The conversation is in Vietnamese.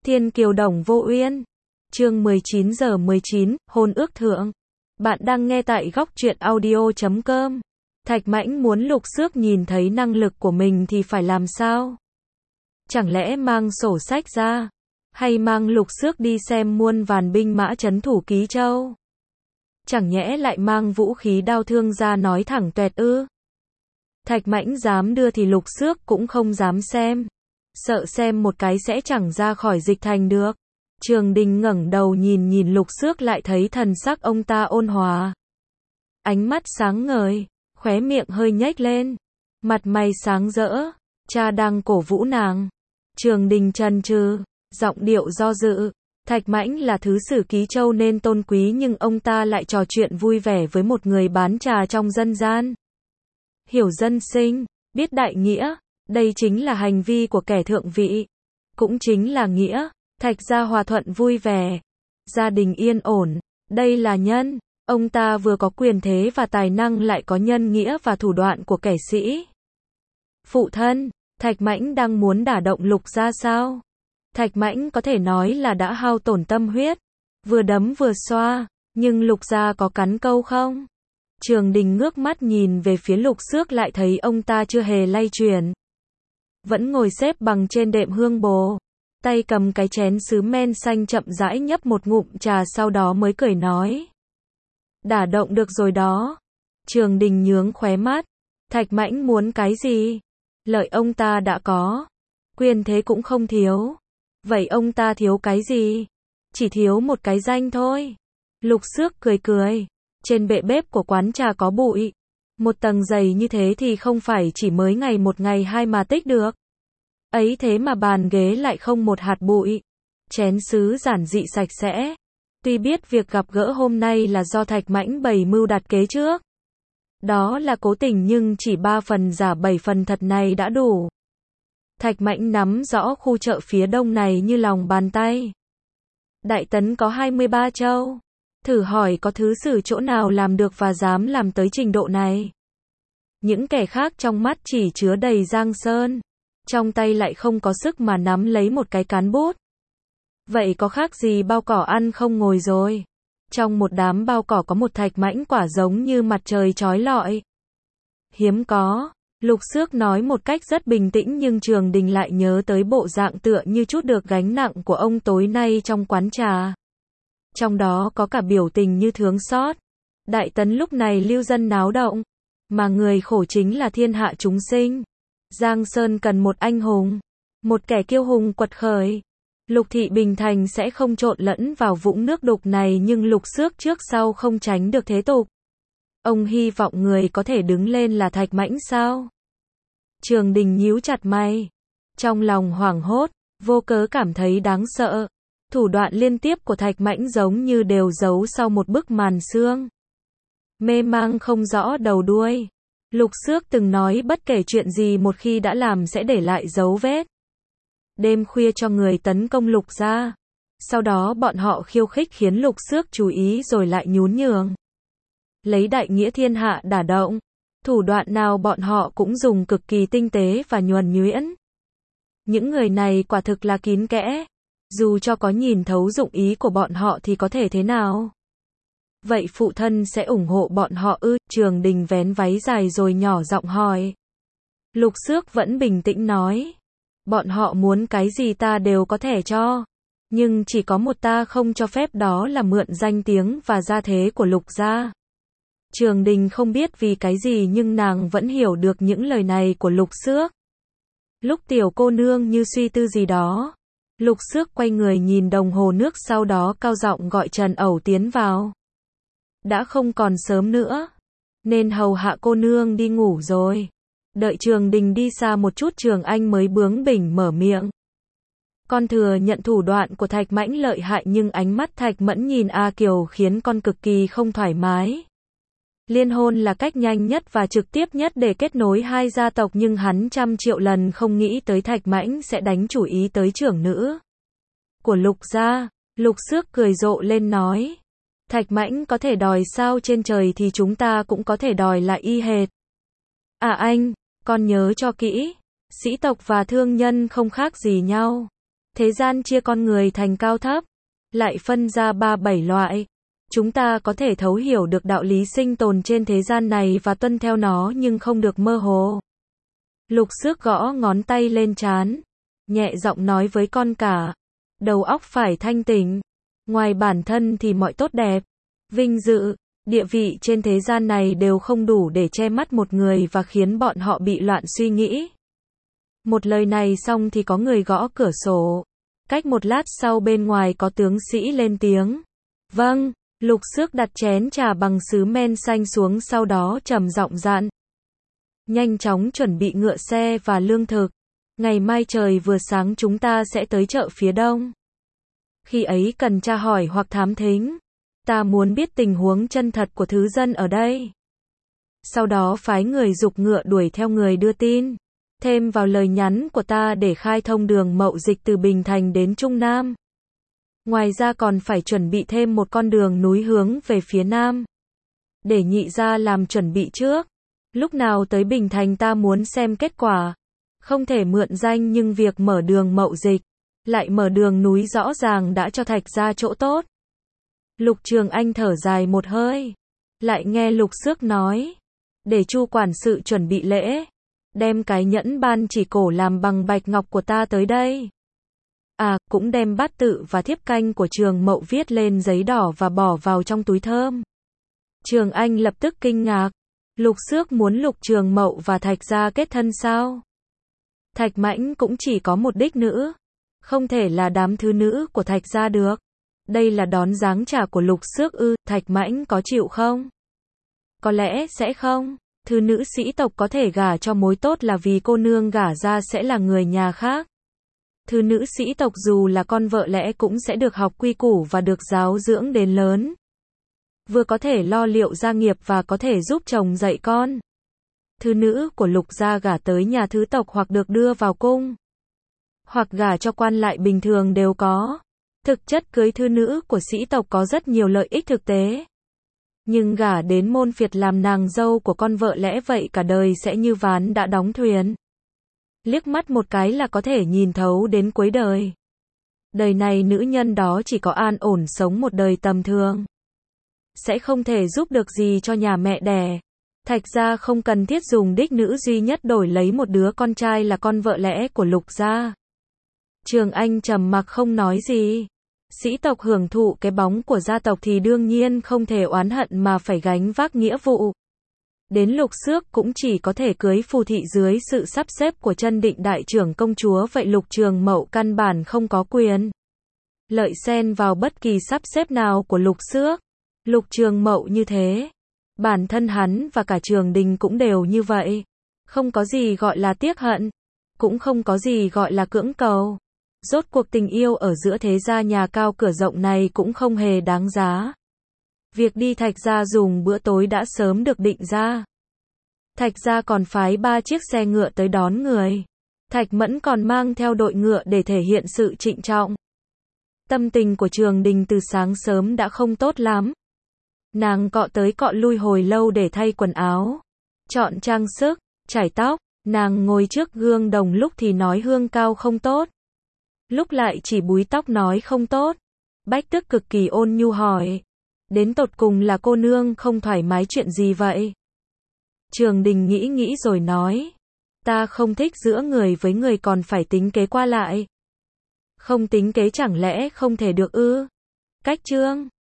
Thiên kiều đồng vô uyên. Chương 19:19, hôn ước thượng. Bạn đang nghe tại góc truyện audio.com. Thạch Mãnh muốn Lục Xước nhìn thấy năng lực của mình thì phải làm sao? Chẳng lẽ mang sổ sách ra? Hay mang Lục Xước đi xem muôn vàn binh mã trấn thủ Ký Châu? Chẳng nhẽ lại mang vũ khí đao thương ra nói thẳng tuẹt ư? Thạch Mãnh dám đưa thì Lục Xước cũng không dám xem. Sợ xem một cái sẽ chẳng ra khỏi dịch thành được. Trường Đình ngẩng đầu nhìn Lục Xước lại thấy thần sắc ông ta ôn hòa. Ánh mắt sáng ngời, khóe miệng hơi nhếch lên. Mặt mày sáng rỡ, cha đang cổ vũ nàng. Trường Đình chần chừ, giọng điệu do dự. Thạch Mãnh là thứ sử Ký Châu nên tôn quý nhưng ông ta lại trò chuyện vui vẻ với một người bán trà trong dân gian. Hiểu dân sinh, biết đại nghĩa, đây chính là hành vi của kẻ thượng vị. Cũng chính là nghĩa, Thạch gia hòa thuận vui vẻ, gia đình yên ổn, đây là nhân. Ông ta vừa có quyền thế và tài năng lại có nhân nghĩa và thủ đoạn của kẻ sĩ. Phụ thân, Thạch Mãnh đang muốn đả động Lục gia sao? Thạch Mãnh có thể nói là đã hao tổn tâm huyết, vừa đấm vừa xoa, nhưng Lục gia có cắn câu không? Trường Đình ngước mắt nhìn về phía Lục Xước lại thấy ông ta chưa hề lay chuyển. Vẫn ngồi xếp bằng trên đệm hương bồ, tay cầm cái chén sứ men xanh chậm rãi nhấp một ngụm trà sau đó mới cười nói. Đả động được rồi đó. Trường Đình nhướng khóe mắt. Thạch Mãnh muốn cái gì? Lợi ông ta đã có. Quyền thế cũng không thiếu. Vậy ông ta thiếu cái gì? Chỉ thiếu một cái danh thôi. Lục Xước cười cười. Trên bệ bếp của quán trà có bụi. Một tầng dày như thế thì không phải chỉ mới ngày một ngày hai mà tích được. Ấy thế mà bàn ghế lại không một hạt bụi. Chén sứ giản dị sạch sẽ. Tuy biết việc gặp gỡ hôm nay là do Thạch Mãnh bày mưu đặt kế trước. Đó là cố tình nhưng chỉ 3 phần giả 7 phần thật này đã đủ. Thạch Mãnh nắm rõ khu chợ phía đông này như lòng bàn tay. Đại Tấn có 23 châu. Thử hỏi có thứ sử chỗ nào làm được và dám làm tới trình độ này. Những kẻ khác trong mắt chỉ chứa đầy giang sơn. Trong tay lại không có sức mà nắm lấy một cái cán bút. Vậy có khác gì bao cỏ ăn không ngồi rồi. Trong một đám bao cỏ có một Thạch Mãnh quả giống như mặt trời chói lọi. Hiếm có. Lục Xước nói một cách rất bình tĩnh nhưng Trường Đình lại nhớ tới bộ dạng tựa như chút được gánh nặng của ông tối nay trong quán trà. Trong đó có cả biểu tình như thương xót. Đại Tấn lúc này lưu dân náo động. Mà người khổ chính là thiên hạ chúng sinh. Giang Sơn cần một anh hùng. Một kẻ kiêu hùng quật khởi. Lục thị Bình Thành sẽ không trộn lẫn vào vũng nước đục này nhưng Lục Xước trước sau không tránh được thế tục. Ông hy vọng người có thể đứng lên là Thạch Mãnh sao? Trường Đình nhíu chặt mày. Trong lòng hoảng hốt, vô cớ cảm thấy đáng sợ. Thủ đoạn liên tiếp của Thạch Mãnh giống như đều giấu sau một bức màn sương. Mê mang không rõ đầu đuôi. Lục Xước từng nói bất kể chuyện gì một khi đã làm sẽ để lại dấu vết. Đêm khuya cho người tấn công Lục gia. Sau đó bọn họ khiêu khích khiến Lục Xước chú ý rồi lại nhún nhường. Lấy đại nghĩa thiên hạ đả động. Thủ đoạn nào bọn họ cũng dùng cực kỳ tinh tế và nhuần nhuyễn. Những người này quả thực là kín kẽ. Dù cho có nhìn thấu dụng ý của bọn họ thì có thể thế nào? Vậy phụ thân sẽ ủng hộ bọn họ ư? Trường Đình vén váy dài rồi nhỏ giọng hỏi. Lục Xước vẫn bình tĩnh nói. Bọn họ muốn cái gì ta đều có thể cho. Nhưng chỉ có một ta không cho phép đó là mượn danh tiếng và gia thế của Lục gia. Trường Đình không biết vì cái gì nhưng nàng vẫn hiểu được những lời này của Lục Xước. Lúc tiểu cô nương như suy tư gì đó. Lục Xước quay người nhìn đồng hồ nước sau đó cao giọng gọi Trần Ẩu tiến vào. Đã không còn sớm nữa. Nên hầu hạ cô nương đi ngủ rồi. Đợi Trường Đình đi xa một chút Trường Anh mới bướng bỉnh mở miệng. Con thừa nhận thủ đoạn của Thạch Mãnh lợi hại nhưng ánh mắt Thạch Mẫn nhìn A Kiều khiến con cực kỳ không thoải mái. Liên hôn là cách nhanh nhất và trực tiếp nhất để kết nối hai gia tộc nhưng hắn trăm triệu lần không nghĩ tới Thạch Mãnh sẽ đánh chủ ý tới trưởng nữ của Lục gia. Lục Xước cười rộ lên nói. Thạch Mãnh có thể đòi sao trên trời thì chúng ta cũng có thể đòi lại y hệt. À anh, con nhớ cho kỹ. Sĩ tộc và thương nhân không khác gì nhau. Thế gian chia con người thành cao thấp, lại phân ra 3-7 loại. Chúng ta có thể thấu hiểu được đạo lý sinh tồn trên thế gian này và tuân theo nó nhưng không được mơ hồ. Lục Xước gõ ngón tay lên trán, nhẹ giọng nói với con cả, đầu óc phải thanh tỉnh. Ngoài bản thân thì mọi tốt đẹp, vinh dự, địa vị trên thế gian này đều không đủ để che mắt một người và khiến bọn họ bị loạn suy nghĩ. Một lời này xong thì có người gõ cửa sổ. Cách một lát sau bên ngoài có tướng sĩ lên tiếng. Vâng. Lục Xước đặt chén trà bằng sứ men xanh xuống, sau đó trầm giọng dặn. Nhanh chóng chuẩn bị ngựa xe và lương thực. Ngày mai trời vừa sáng chúng ta sẽ tới chợ phía đông. Khi ấy cần tra hỏi hoặc thám thính. Ta muốn biết tình huống chân thật của thứ dân ở đây. Sau đó phái người giục ngựa đuổi theo người đưa tin. Thêm vào lời nhắn của ta để khai thông đường mậu dịch từ Bình Thành đến Trung Nam. Ngoài ra còn phải chuẩn bị thêm một con đường núi hướng về phía Nam. Để nhị gia làm chuẩn bị trước. Lúc nào tới Bình Thành ta muốn xem kết quả. Không thể mượn danh nhưng việc mở đường mậu dịch, lại mở đường núi rõ ràng đã cho Thạch gia chỗ tốt. Lục Trường Anh thở dài một hơi. Lại nghe Lục Xước nói. Để Chu quản sự chuẩn bị lễ. Đem cái nhẫn ban chỉ cổ làm bằng bạch ngọc của ta tới đây. À, cũng đem bát tự và thiếp canh của Trường Mậu viết lên giấy đỏ và bỏ vào trong túi thơm. Trường Anh lập tức kinh ngạc. Lục Xước muốn Lục Trường Mậu và Thạch gia kết thân sao? Thạch Mãnh cũng chỉ có một đích nữ. Không thể là đám thứ nữ của Thạch gia được. Đây là đón giáng trả của Lục Xước ư, Thạch Mãnh có chịu không? Có lẽ sẽ không. Thứ nữ sĩ tộc có thể gả cho mối tốt là vì cô nương gả ra sẽ là người nhà khác. Thứ nữ sĩ tộc dù là con vợ lẽ cũng sẽ được học quy củ và được giáo dưỡng đến lớn. Vừa có thể lo liệu gia nghiệp và có thể giúp chồng dạy con. Thứ nữ của Lục gia gả tới nhà thứ tộc hoặc được đưa vào cung, hoặc gả cho quan lại bình thường đều có. Thực chất cưới thứ nữ của sĩ tộc có rất nhiều lợi ích thực tế. Nhưng gả đến môn phiệt làm nàng dâu của con vợ lẽ vậy cả đời sẽ như ván đã đóng thuyền. Liếc mắt một cái là có thể nhìn thấu đến cuối đời. Đời này nữ nhân đó chỉ có an ổn sống một đời tầm thường. Sẽ không thể giúp được gì cho nhà mẹ đẻ. Thạch gia không cần thiết dùng đích nữ duy nhất đổi lấy một đứa con trai là con vợ lẽ của Lục gia. Trường Anh trầm mặc không nói gì. Sĩ tộc hưởng thụ cái bóng của gia tộc thì đương nhiên không thể oán hận mà phải gánh vác nghĩa vụ. Đến Lục Xước cũng chỉ có thể cưới phù thị dưới sự sắp xếp của Chân Định đại trưởng công chúa, vậy Lục Trường Mậu căn bản không có quyền lợi xen vào bất kỳ sắp xếp nào của Lục Xước. Lục Trường Mậu như thế, bản thân hắn và cả Trường Đình cũng đều như vậy. Không có gì gọi là tiếc hận, cũng không có gì gọi là cưỡng cầu. Rốt cuộc tình yêu ở giữa thế gia nhà cao cửa rộng này cũng không hề đáng giá. Việc đi Thạch gia dùng bữa tối đã sớm được định ra. Thạch gia còn phái 3 chiếc xe ngựa tới đón người. Thạch Mẫn còn mang theo đội ngựa để thể hiện sự trịnh trọng. Tâm tình của Trường Đình từ sáng sớm đã không tốt lắm. Nàng cọ tới cọ lui hồi lâu để thay quần áo, chọn trang sức, chải tóc. Nàng ngồi trước gương đồng lúc thì nói hương cao không tốt, lúc lại chỉ búi tóc nói không tốt. Bách Tức cực kỳ ôn nhu hỏi, đến tột cùng là cô nương không thoải mái chuyện gì vậy? Trường Đình nghĩ nghĩ rồi nói, ta không thích giữa người với người còn phải tính kế qua lại. Không tính kế chẳng lẽ không thể được ư? Cách Trương